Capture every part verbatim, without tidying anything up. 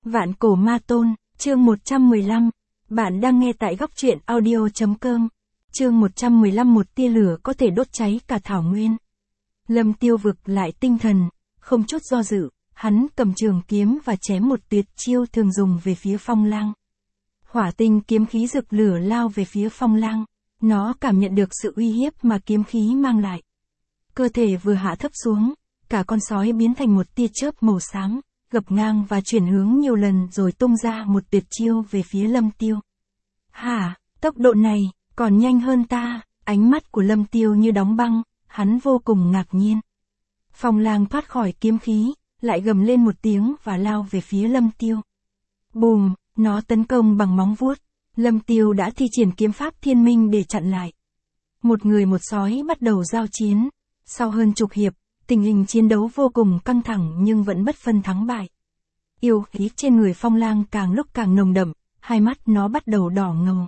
Vạn cổ ma tôn, chương một trăm mười lăm. Bạn đang nghe tại góc truyện audio.com. Chương một trăm mười lăm. Một tia lửa có thể đốt cháy cả thảo nguyên. Lâm Tiêu vực lại tinh thần, không chút do dự, hắn cầm trường kiếm và chém một tuyệt chiêu thường dùng về phía Phong Lang. Hỏa tinh kiếm khí rực lửa lao về phía Phong Lang, nó cảm nhận được sự uy hiếp mà kiếm khí mang lại. Cơ thể vừa hạ thấp xuống, cả con sói biến thành một tia chớp màu xám, gập ngang và chuyển hướng nhiều lần rồi tung ra một tuyệt chiêu về phía Lâm Tiêu. Hả, tốc độ này, còn nhanh hơn ta, ánh mắt của Lâm Tiêu như đóng băng, hắn vô cùng ngạc nhiên. Phong Lang thoát khỏi kiếm khí, lại gầm lên một tiếng và lao về phía Lâm Tiêu. Bùm, nó tấn công bằng móng vuốt, Lâm Tiêu đã thi triển kiếm pháp thiên minh để chặn lại. Một người một sói bắt đầu giao chiến, sau hơn chục hiệp, tình hình chiến đấu vô cùng căng thẳng nhưng vẫn bất phân thắng bại. Yêu khí trên người Phong Lang càng lúc càng nồng đậm, hai mắt nó bắt đầu đỏ ngầu.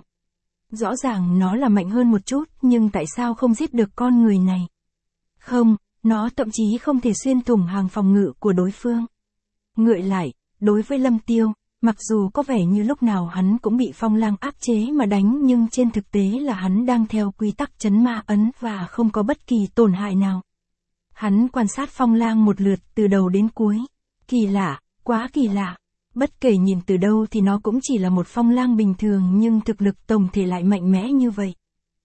Rõ ràng nó là mạnh hơn một chút nhưng tại sao không giết được con người này? Không, nó thậm chí không thể xuyên thủng hàng phòng ngự của đối phương. Ngược lại, đối với Lâm Tiêu, mặc dù có vẻ như lúc nào hắn cũng bị Phong Lang áp chế mà đánh nhưng trên thực tế là hắn đang theo quy tắc trấn ma ấn và không có bất kỳ tổn hại nào. Hắn quan sát Phong Lang một lượt từ đầu đến cuối. Kỳ lạ, quá kỳ lạ. Bất kể nhìn từ đâu thì nó cũng chỉ là một Phong Lang bình thường nhưng thực lực tổng thể lại mạnh mẽ như vậy.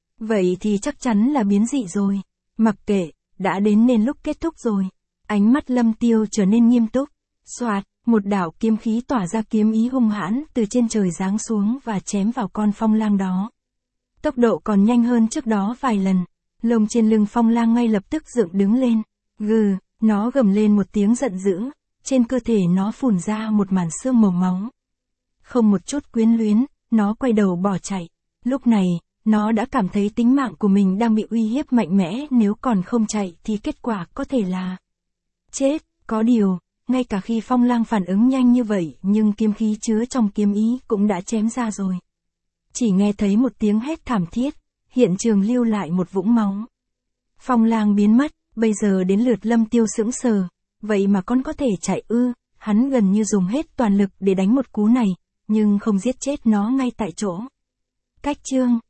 Vậy thì chắc chắn là biến dị rồi. Mặc kệ, đã đến nên lúc kết thúc rồi. Ánh mắt Lâm Tiêu trở nên nghiêm túc. Xoạt, một đạo kiếm khí tỏa ra kiếm ý hung hãn từ trên trời giáng xuống và chém vào con Phong Lang đó. Tốc độ còn nhanh hơn trước đó vài lần. Lông trên lưng Phong Lang ngay lập tức dựng đứng lên. Gừ, nó gầm lên một tiếng giận dữ. Trên cơ thể nó phun ra một màn sương màu máu. Không một chút quyến luyến, nó quay đầu bỏ chạy. Lúc này, nó đã cảm thấy tính mạng của mình đang bị uy hiếp mạnh mẽ, nếu còn không chạy thì kết quả có thể là chết. Có điều, ngay cả khi Phong Lang phản ứng nhanh như vậy nhưng kiếm khí chứa trong kiếm ý cũng đã chém ra rồi. Chỉ nghe thấy một tiếng hét thảm thiết, hiện trường lưu lại một vũng máu. Phong Lang biến mất, bây giờ đến lượt Lâm Tiêu sững sờ. Vậy mà con có thể chạy ư? Hắn gần như dùng hết toàn lực để đánh một cú này, nhưng không giết chết nó ngay tại chỗ. Cách chương